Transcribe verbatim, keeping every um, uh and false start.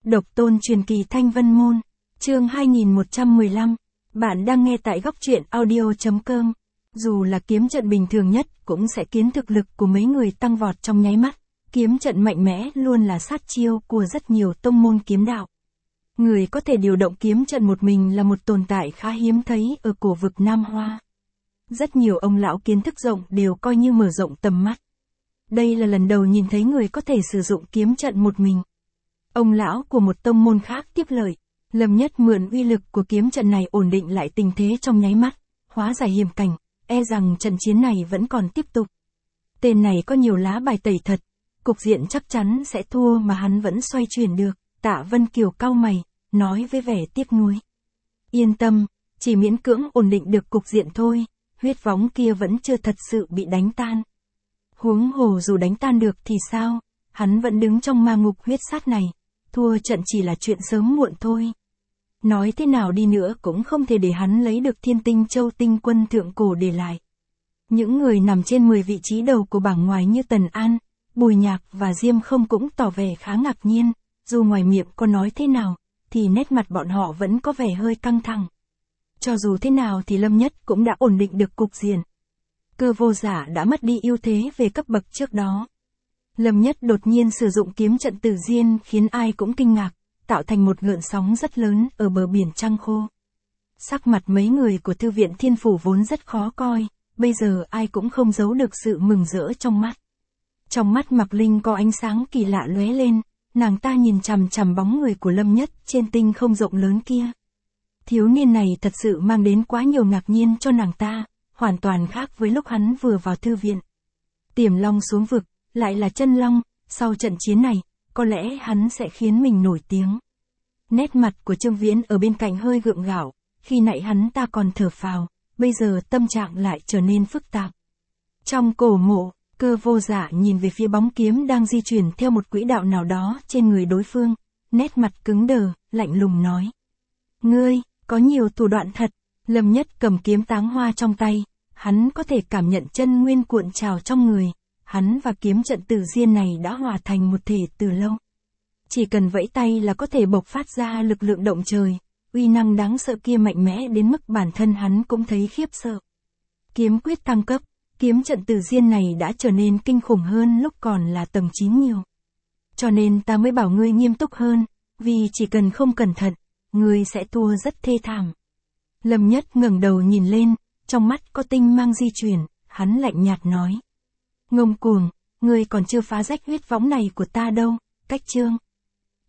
Độc tôn truyền kỳ Thanh Vân Môn, chương hai nghìn một trăm mười lăm, bạn đang nghe tại góc truyện audio chấm com. Dù là kiếm trận bình thường nhất cũng sẽ khiến thực lực của mấy người tăng vọt trong nháy mắt, kiếm trận mạnh mẽ luôn là sát chiêu của rất nhiều tông môn kiếm đạo. Người có thể điều động kiếm trận một mình là một tồn tại khá hiếm thấy ở cổ vực Nam Hoa. Rất nhiều ông lão kiến thức rộng đều coi như mở rộng tầm mắt. Đây là lần đầu nhìn thấy người có thể sử dụng kiếm trận một mình. Ông lão của một tông môn khác tiếp lời, Lâm Nhất mượn uy lực của kiếm trận này ổn định lại tình thế trong nháy mắt, hóa giải hiểm cảnh, e rằng trận chiến này vẫn còn tiếp tục. Tên này có nhiều lá bài tẩy thật, cục diện chắc chắn sẽ thua mà hắn vẫn xoay chuyển được. Tạ Vân Kiều cau mày, nói với vẻ tiếc nuối. Yên tâm, chỉ miễn cưỡng ổn định được cục diện thôi, huyết võng kia vẫn chưa thật sự bị đánh tan. Huống hồ dù đánh tan được thì sao, hắn vẫn đứng trong ma ngục huyết sát này, thua trận chỉ là chuyện sớm muộn thôi. Nói thế nào đi nữa cũng không thể để hắn lấy được Thiên Tinh Châu tinh quân thượng cổ để lại. Những người nằm trên mười vị trí đầu của bảng ngoài như Tần An, Bùi Nhạc và Diêm Không cũng tỏ vẻ khá ngạc nhiên, dù ngoài miệng có nói thế nào, thì nét mặt bọn họ vẫn có vẻ hơi căng thẳng. Cho dù thế nào thì Lâm Nhất cũng đã ổn định được cục diện. Cơ vô giả đã mất đi ưu thế về cấp bậc trước đó. Lâm Nhất đột nhiên sử dụng kiếm trận Tử Diên khiến ai cũng kinh ngạc, tạo thành một gợn sóng rất lớn ở bờ biển trăng khô. Sắc mặt mấy người của thư viện Thiên Phủ vốn rất khó coi, bây giờ ai cũng không giấu được sự mừng rỡ trong mắt. Trong mắt Mạc Linh có ánh sáng kỳ lạ lóe lên, nàng ta nhìn chằm chằm bóng người của Lâm Nhất trên tinh không rộng lớn kia. Thiếu niên này thật sự mang đến quá nhiều ngạc nhiên cho nàng ta, hoàn toàn khác với lúc hắn vừa vào thư viện. Tiềm Long xuống vực, lại là chân long, sau trận chiến này, có lẽ hắn sẽ khiến mình nổi tiếng. Nét mặt của Trương Viễn ở bên cạnh hơi gượng gạo, khi nãy hắn ta còn thở phào, bây giờ tâm trạng lại trở nên phức tạp. Trong cổ mộ, Cơ vô dạ nhìn về phía bóng kiếm đang di chuyển theo một quỹ đạo nào đó trên người đối phương, nét mặt cứng đờ, lạnh lùng nói. Ngươi, có nhiều thủ đoạn thật. Lâm Nhất cầm kiếm táng hoa trong tay, hắn có thể cảm nhận chân nguyên cuộn trào trong người, hắn và kiếm trận Tử Diên này đã hòa thành một thể từ lâu. Chỉ cần vẫy tay là có thể bộc phát ra lực lượng động trời, uy năng đáng sợ kia mạnh mẽ đến mức bản thân hắn cũng thấy khiếp sợ. Kiếm quyết tăng cấp, kiếm trận Tử Diên này đã trở nên kinh khủng hơn lúc còn là tầng chín nhiều. Cho nên ta mới bảo ngươi nghiêm túc hơn, vì chỉ cần không cẩn thận, ngươi sẽ thua rất thê thảm. Lâm Nhất ngẩng đầu nhìn lên, trong mắt có tinh mang di chuyển, hắn lạnh nhạt nói. Ngông cuồng, ngươi còn chưa phá rách huyết võng này của ta đâu, cách chương.